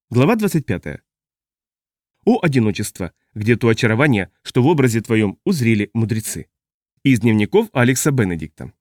Глава 25. О одиночество, где то очарование, что в образе твоем узрели мудрецы. Из дневников Алекса Бенедикта.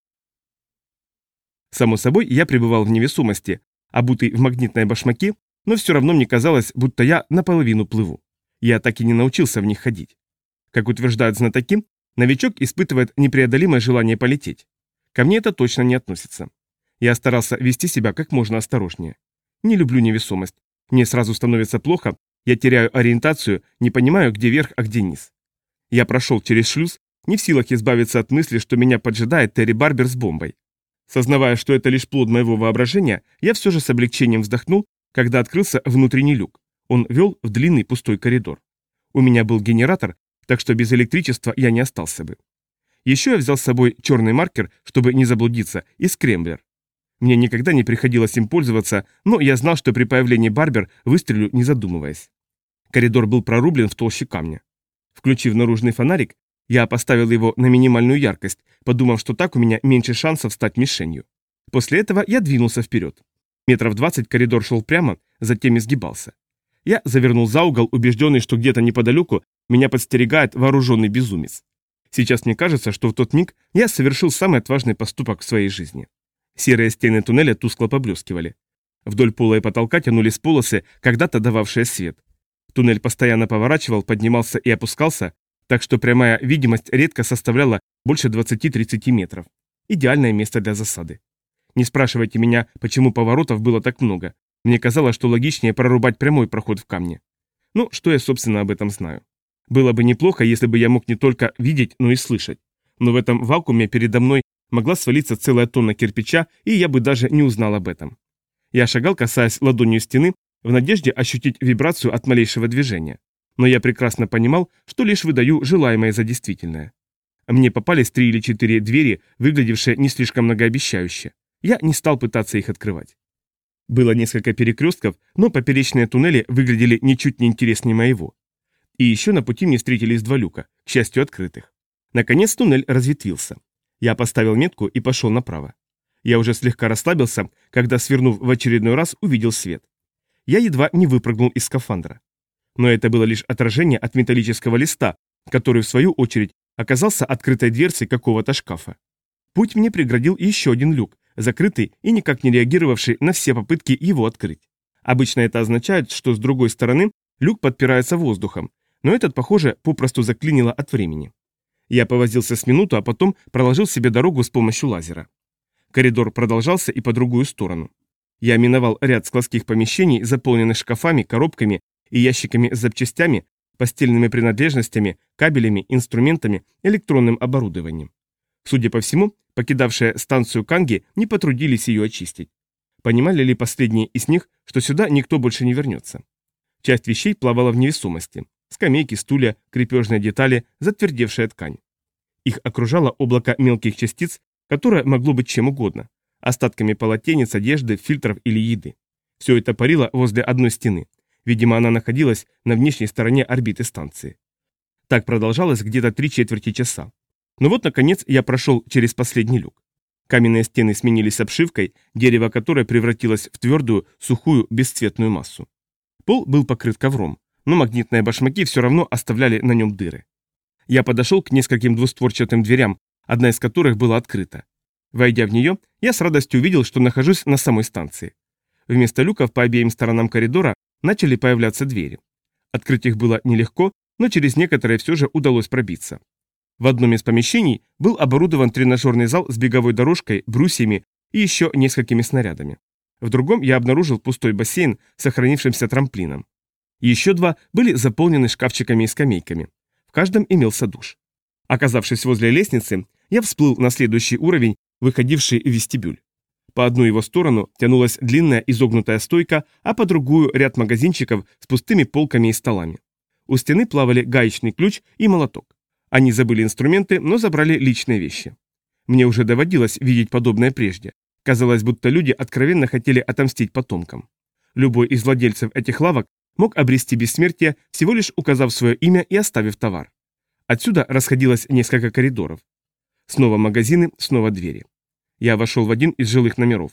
Само собой, я пребывал в невесомости, обутый в магнитные башмаки, но все равно мне казалось, будто я наполовину плыву. Я так и не научился в них ходить. Как утверждают знатоки, новичок испытывает непреодолимое желание полететь. Ко мне это точно не относится. Я старался вести себя как можно осторожнее. Не люблю невесомость. Мне сразу становится плохо, я теряю ориентацию, не понимаю, где верх, а где низ. Я прошел через шлюз, не в силах избавиться от мысли, что меня поджидает Терри Барбер с бомбой. Сознавая, что это лишь плод моего воображения, я все же с облегчением вздохнул, когда открылся внутренний люк. Он вел в длинный пустой коридор. У меня был генератор, так что без электричества я не остался бы. Еще я взял с собой черный маркер, чтобы не заблудиться, и скремблер. Мне никогда не приходилось им пользоваться, но я знал, что при появлении Барбер выстрелю, не задумываясь. Коридор был прорублен в толще камня. Включив наружный фонарик, я поставил его на минимальную яркость, подумав, что так у меня меньше шансов стать мишенью. После этого я двинулся вперед. Метров 20 коридор шел прямо, затем изгибался. Я завернул за угол, убежденный, что где-то неподалеку меня подстерегает вооруженный безумец. Сейчас мне кажется, что в тот миг я совершил самый отважный поступок в своей жизни. Серые стены туннеля тускло поблескивали. Вдоль пола и потолка тянулись полосы, когда-то дававшие свет. Туннель постоянно поворачивал, поднимался и опускался, так что прямая видимость редко составляла больше 20-30 метров. Идеальное место для засады. Не спрашивайте меня, почему поворотов было так много. Мне казалось, что логичнее прорубать прямой проход в камне. Ну, что я, собственно, об этом знаю. Было бы неплохо, если бы я мог не только видеть, но и слышать. Но в этом вакууме передо мной могла свалиться целая тонна кирпича, и я бы даже не узнал об этом. Я шагал, касаясь ладонью стены, в надежде ощутить вибрацию от малейшего движения. Но я прекрасно понимал, что лишь выдаю желаемое за действительное. Мне попались 3 или 4 двери, выглядевшие не слишком многообещающе. Я не стал пытаться их открывать. Было несколько перекрестков, но поперечные туннели выглядели ничуть не интереснее моего. И еще на пути мне встретились 2 люка, к счастью, открытых. Наконец туннель разветвился. Я поставил метку и пошел направо. Я уже слегка расслабился, когда, свернув в очередной раз, увидел свет. Я едва не выпрыгнул из скафандра. Но это было лишь отражение от металлического листа, который, в свою очередь, оказался открытой дверцей какого-то шкафа. Путь мне преградил еще один люк, закрытый и никак не реагировавший на все попытки его открыть. Обычно это означает, что с другой стороны люк подпирается воздухом, но этот, похоже, попросту заклинило от времени. Я повозился с минуту, а потом проложил себе дорогу с помощью лазера. Коридор продолжался и по другую сторону. Я миновал ряд складских помещений, заполненных шкафами, коробками и ящиками с запчастями, постельными принадлежностями, кабелями, инструментами, электронным оборудованием. Судя по всему, покидавшие станцию Канги не потрудились ее очистить. Понимали ли последние из них, что сюда никто больше не вернется? Часть вещей плавала в невесомости. Скамейки, стулья, крепежные детали, затвердевшая ткань. Их окружало облако мелких частиц, которое могло быть чем угодно. Остатками полотенец, одежды, фильтров или еды. Все это парило возле одной стены. Видимо, она находилась на внешней стороне орбиты станции. Так продолжалось где-то 3/4 часа. Но вот, наконец, я прошел через последний люк. Каменные стены сменились обшивкой, дерево которой превратилось в твердую, сухую, бесцветную массу. Пол был покрыт ковром, но магнитные башмаки все равно оставляли на нем дыры. Я подошел к нескольким двустворчатым дверям, одна из которых была открыта. Войдя в нее, я с радостью увидел, что нахожусь на самой станции. Вместо люков по обеим сторонам коридора начали появляться двери. Открыть их было нелегко, но через некоторые все же удалось пробиться. В одном из помещений был оборудован тренажерный зал с беговой дорожкой, брусьями и еще несколькими снарядами. В другом я обнаружил пустой бассейн с сохранившимся трамплином. Еще 2 были заполнены шкафчиками и скамейками. В каждом имелся душ. Оказавшись возле лестницы, я всплыл на следующий уровень, выходивший в вестибюль. По одну его сторону тянулась длинная изогнутая стойка, а по другую ряд магазинчиков с пустыми полками и столами. У стены плавали гаечный ключ и молоток. Они забыли инструменты, но забрали личные вещи. Мне уже доводилось видеть подобное прежде. Казалось, будто люди откровенно хотели отомстить потомкам. Любой из владельцев этих лавок мог обрести бессмертие, всего лишь указав свое имя и оставив товар. Отсюда расходилось несколько коридоров. Снова магазины, снова двери. Я вошел в один из жилых номеров.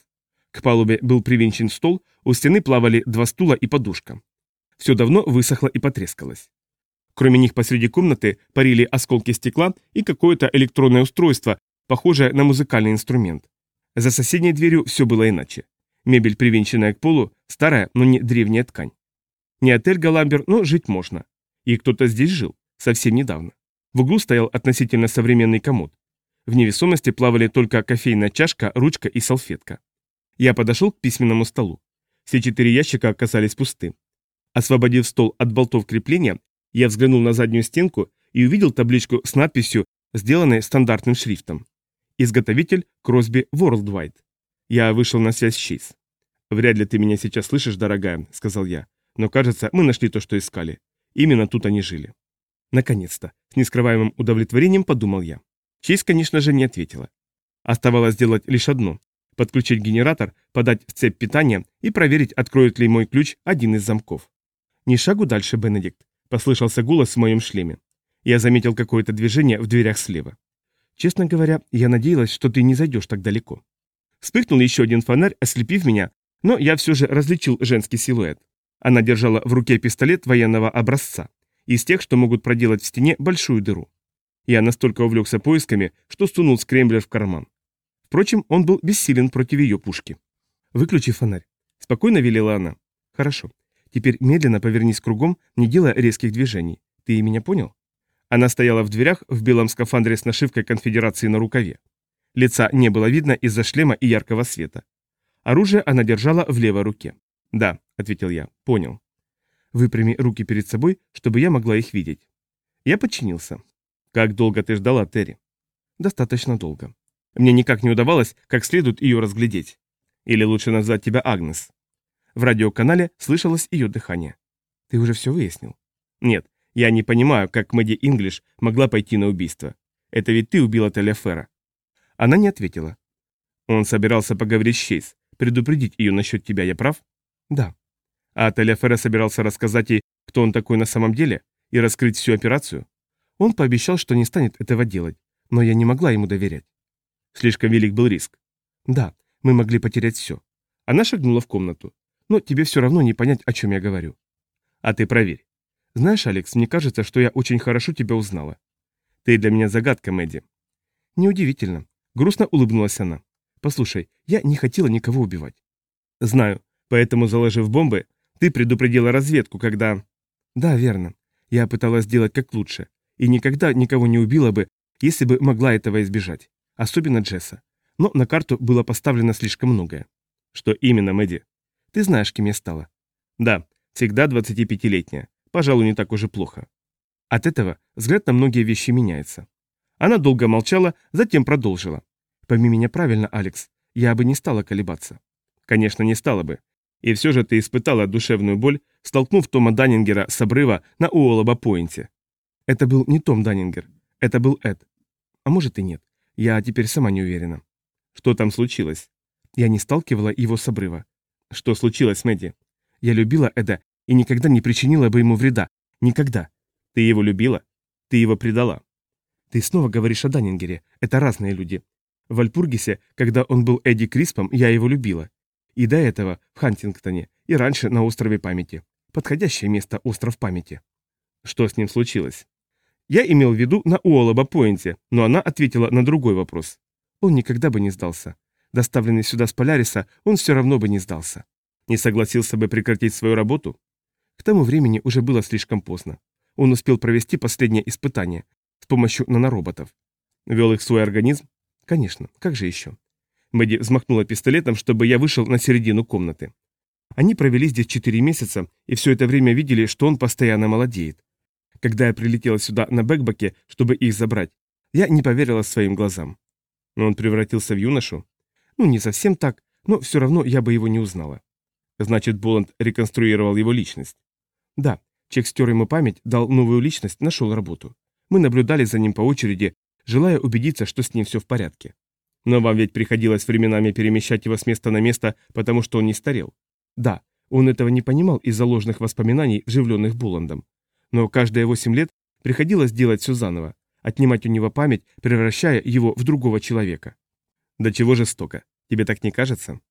К палубе был привинчен стол, у стены плавали 2 стула и подушка. Все давно высохло и потрескалось. Кроме них посреди комнаты парили осколки стекла и какое-то электронное устройство, похожее на музыкальный инструмент. За соседней дверью все было иначе. Мебель, привинченная к полу, старая, но не древняя ткань. Не отель Галамбер, но жить можно. И кто-то здесь жил, совсем недавно. В углу стоял относительно современный комод. В невесомости плавали только кофейная чашка, ручка и салфетка. Я подошел к письменному столу. Все 4 ящика оказались пусты. Освободив стол от болтов крепления, я взглянул на заднюю стенку и увидел табличку с надписью, сделанной стандартным шрифтом. Изготовитель Crosby Worldwide. Я вышел на связь с Чейз. «Вряд ли ты меня сейчас слышишь, дорогая», — сказал я. «Но кажется, мы нашли то, что искали. Именно тут они жили». Наконец-то, с нескрываемым удовлетворением подумал я. Чейз, конечно же, не ответила. Оставалось сделать лишь одно — подключить генератор, подать в цепь питания и проверить, откроет ли мой ключ один из замков. «Ни шагу дальше, Бенедикт», — послышался голос в моем шлеме. Я заметил какое-то движение в дверях слева. «Честно говоря, я надеялась, что ты не зайдешь так далеко». Вспыхнул еще один фонарь, ослепив меня, но я все же различил женский силуэт. Она держала в руке пистолет военного образца, из тех, что могут проделать в стене большую дыру. Я настолько увлекся поисками, что сунул скремблер в карман. Впрочем, он был бессилен против ее пушки. «Выключи фонарь», — спокойно велела она. «Хорошо. Теперь медленно повернись кругом, не делая резких движений. Ты меня понял?» Она стояла в дверях в белом скафандре с нашивкой конфедерации на рукаве. Лица не было видно из-за шлема и яркого света. Оружие она держала в левой руке. «Да», — ответил я, — «понял». «Выпрями руки перед собой, чтобы я могла их видеть». Я подчинился. «Как долго ты ждала, Терри?» «Достаточно долго. Мне никак не удавалось как следует ее разглядеть. Или лучше назвать тебя Агнес». В радиоканале слышалось ее дыхание. «Ты уже все выяснил?» «Нет, я не понимаю, как Мэдди Инглиш могла пойти на убийство. Это ведь ты убила Таляфера». Она не ответила. «Он собирался поговорить с Чейз, предупредить ее насчет тебя, я прав?» «Да». «А Таляфера собирался рассказать ей, кто он такой на самом деле, и раскрыть всю операцию?» «Он пообещал, что не станет этого делать, но я не могла ему доверять». «Слишком велик был риск». «Да, мы могли потерять все». Она шагнула в комнату. «Но тебе все равно не понять, о чем я говорю». «А ты проверь». «Знаешь, Алекс, мне кажется, что я очень хорошо тебя узнала». «Ты для меня загадка, Мэдди». «Неудивительно». Грустно улыбнулась она. «Послушай, я не хотела никого убивать». «Знаю, поэтому, заложив бомбы, ты предупредила разведку, когда...» «Да, верно. Я пыталась сделать как лучше. И никогда никого не убила бы, если бы могла этого избежать. Особенно Джесса. Но на карту было поставлено слишком многое». «Что именно, Мэдди?» «Ты знаешь, кем я стала». «Да, всегда 25-летняя. Пожалуй, не так уж и плохо». От этого взгляд на многие вещи меняется. Она долго молчала, затем продолжила. «Пойми меня правильно, Алекс, я бы не стала колебаться». «Конечно, не стала бы. И все же ты испытала душевную боль, столкнув Тома Даннингера с обрыва на Уоллаба-Пойнте». «Это был не Том Даннингер, это был Эд. А может и нет, я теперь сама не уверена». «Что там случилось?» «Я не сталкивала его с обрыва». «Что случилось, Мэдди?» «Я любила Эда и никогда не причинила бы ему вреда. Никогда». «Ты его любила? Ты его предала?» «Ты снова говоришь о Даннингере. Это разные люди. В Вальпургисе, когда он был Эдди Криспом, я его любила. И до этого в Хантингтоне, и раньше на острове памяти. Подходящее место остров памяти». «Что с ним случилось?» Я имел в виду на Уоллаба-Пойнте, но она ответила на другой вопрос. Он никогда бы не сдался. Доставленный сюда с Поляриса, он все равно бы не сдался. Не согласился бы прекратить свою работу? К тому времени уже было слишком поздно. Он успел провести последнее испытание с помощью нанороботов. Вел их в свой организм? Конечно, как же еще? Мэдди взмахнула пистолетом, чтобы я вышел на середину комнаты. Они провели здесь 4 месяца, и все это время видели, что он постоянно молодеет. Когда я прилетела сюда на бэкбаке, чтобы их забрать, я не поверила своим глазам. Но он превратился в юношу? Ну, не совсем так, но все равно я бы его не узнала. Значит, Боланд реконструировал его личность. Да, Чек стер ему память, дал новую личность, нашел работу. Мы наблюдали за ним по очереди, желая убедиться, что с ним все в порядке. Но вам ведь приходилось временами перемещать его с места на место, потому что он не старел. Да, он этого не понимал из-за ложных воспоминаний, вживленных Боландом. Но каждые 8 лет приходилось делать все заново, отнимать у него память, превращая его в другого человека. Да чего жестоко, тебе так не кажется?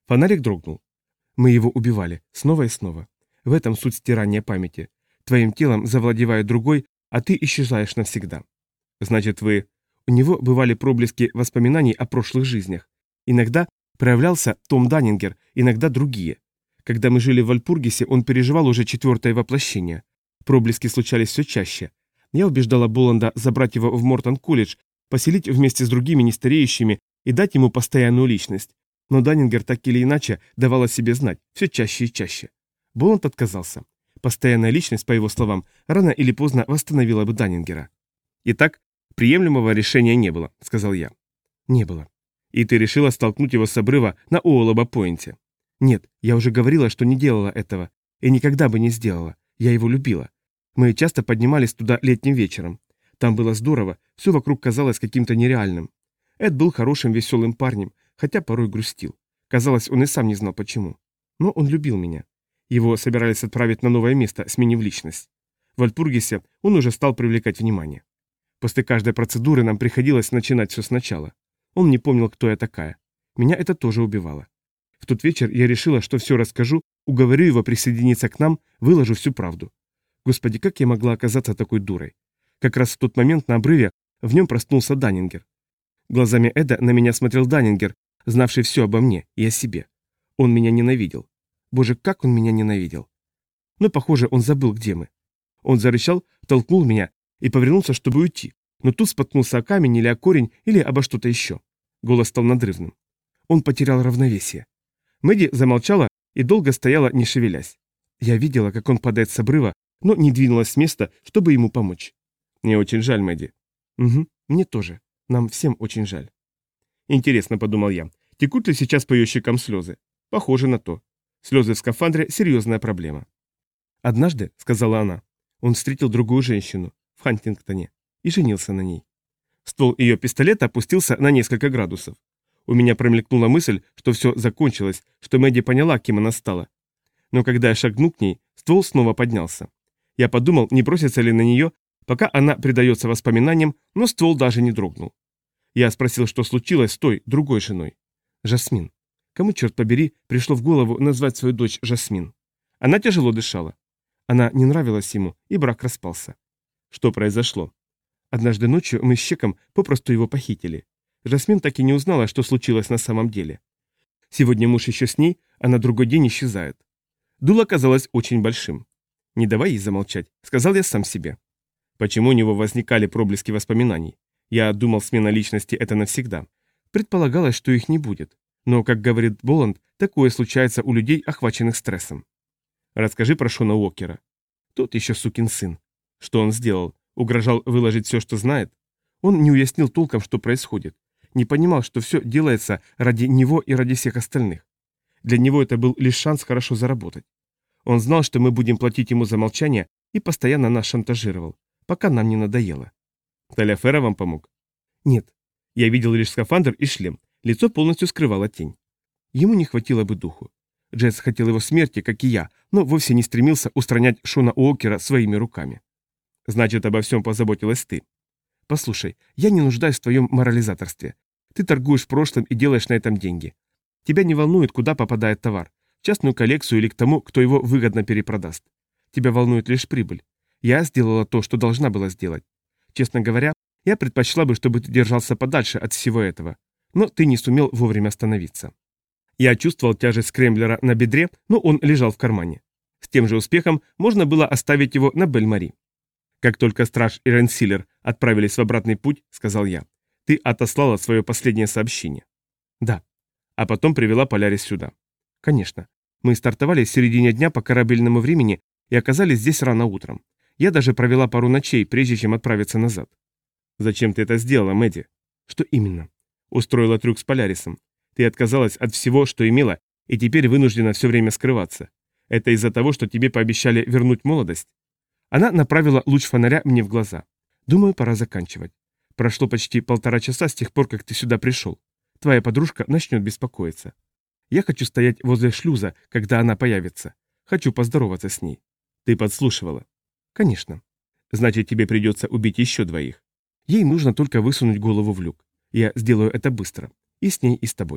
Фонарик дрогнул. Мы его убивали, снова и снова. В этом суть стирания памяти. Твоим телом завладевает другой, а ты исчезаешь навсегда. Значит, вы... У него бывали проблески воспоминаний о прошлых жизнях. Иногда проявлялся Том Даннингер, иногда другие. Когда мы жили в Вальпургисе, он переживал уже 4-е воплощение. Проблески случались все чаще. Я убеждала Боланда забрать его в Мортон-колледж, поселить вместе с другими нестареющими и дать ему постоянную личность. Но Даннингер так или иначе давал о себе знать, все чаще и чаще. Боланд отказался. Постоянная личность, по его словам, рано или поздно восстановила бы Даннингера. Итак, приемлемого решения не было, сказал я. Не было. И ты решила столкнуть его с обрыва на Уоллаба-Пойнте? Нет, я уже говорила, что не делала этого. И никогда бы не сделала. Я его любила. Мы часто поднимались туда летним вечером. Там было здорово, все вокруг казалось каким-то нереальным. Эд был хорошим, веселым парнем, хотя порой грустил. Казалось, он и сам не знал почему. Но он любил меня. Его собирались отправить на новое место, сменив личность. В Вальпургисе он уже стал привлекать внимание. После каждой процедуры нам приходилось начинать все сначала. Он не помнил, кто я такая. Меня это тоже убивало. В тот вечер я решила, что все расскажу, уговорю его присоединиться к нам, выложу всю правду. Господи, как я могла оказаться такой дурой? Как раз в тот момент на обрыве в нем проснулся Даннингер. Глазами Эда на меня смотрел Даннингер, знавший все обо мне и о себе. Он меня ненавидел. Боже, как он меня ненавидел. Но, похоже, он забыл, где мы. Он зарычал, толкнул меня и повернулся, чтобы уйти, но тут споткнулся о камень или о корень, или обо что-то еще. Голос стал надрывным. Он потерял равновесие. Мэдди замолчала и долго стояла, не шевелясь. Я видела, как он падает с обрыва, но не двинулась с места, чтобы ему помочь. Мне очень жаль, Мэдди. Угу, мне тоже. Нам всем очень жаль. Интересно, подумал я, текут ли сейчас по ее щекам слезы? Похоже на то. Слезы в скафандре – серьезная проблема. Однажды, сказала она, он встретил другую женщину в Хантингтоне и женился на ней. Ствол ее пистолета опустился на несколько градусов. У меня промелькнула мысль, что все закончилось, что Мэдди поняла, кем она стала. Но когда я шагнул к ней, ствол снова поднялся. Я подумал, не бросится ли на нее, пока она предается воспоминаниям, но ствол даже не дрогнул. Я спросил, что случилось с той, другой женой. Жасмин. Кому, черт побери, пришло в голову назвать свою дочь Жасмин? Она тяжело дышала. Она не нравилась ему, и брак распался. Что произошло? Однажды ночью мы с Щеком попросту его похитили. Жасмин так и не узнала, что случилось на самом деле. Сегодня муж еще с ней, а на другой день исчезает. Дуло казалось очень большим. «Не давай ей замолчать», — сказал я сам себе. Почему у него возникали проблески воспоминаний? Я думал, смена личности — это навсегда. Предполагалось, что их не будет. Но, как говорит Боланд, такое случается у людей, охваченных стрессом. Расскажи про Шона Уокера. Тот еще сукин сын. Что он сделал? Угрожал выложить все, что знает? Он не уяснил толком, что происходит. Не понимал, что все делается ради него и ради всех остальных. Для него это был лишь шанс хорошо заработать. Он знал, что мы будем платить ему за молчание, и постоянно нас шантажировал, пока нам не надоело. Таляфера вам помог? Нет. Я видел лишь скафандр и шлем. Лицо полностью скрывала тень. Ему не хватило бы духу. Джесс хотел его смерти, как и я, но вовсе не стремился устранять Шона Уокера своими руками. Значит, обо всем позаботилась ты. Послушай, я не нуждаюсь в твоем морализаторстве. Ты торгуешь в прошлом и делаешь на этом деньги. Тебя не волнует, куда попадает товар, в частную коллекцию или к тому, кто его выгодно перепродаст. Тебя волнует лишь прибыль. Я сделала то, что должна была сделать. Честно говоря, я предпочла бы, чтобы ты держался подальше от всего этого. Но ты не сумел вовремя остановиться. Я чувствовал тяжесть скремблера на бедре, но он лежал в кармане. С тем же успехом можно было оставить его на Бель-Мари. Как только страж и Ренсиллер отправились в обратный путь, сказал я, ты отослала свое последнее сообщение. Да. А потом привела Полярис сюда. Конечно. Мы стартовали в середине дня по корабельному времени и оказались здесь рано утром. Я даже провела пару ночей, прежде чем отправиться назад. Зачем ты это сделала, Мэдди? Что именно? Устроила трюк с Полярисом. Ты отказалась от всего, что имела, и теперь вынуждена все время скрываться. Это из-за того, что тебе пообещали вернуть молодость? Она направила луч фонаря мне в глаза. Думаю, пора заканчивать. Прошло почти 1,5 часа с тех пор, как ты сюда пришел. Твоя подружка начнет беспокоиться. Я хочу стоять возле шлюза, когда она появится. Хочу поздороваться с ней. Ты подслушивала? Конечно. Значит, тебе придется убить еще 2. Ей нужно только высунуть голову в люк. Я сделаю это быстро. И с ней, и с тобой.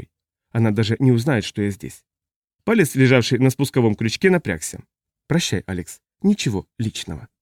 Она даже не узнает, что я здесь. Палец, лежавший на спусковом крючке, напрягся. Прощай, Алекс. Ничего личного.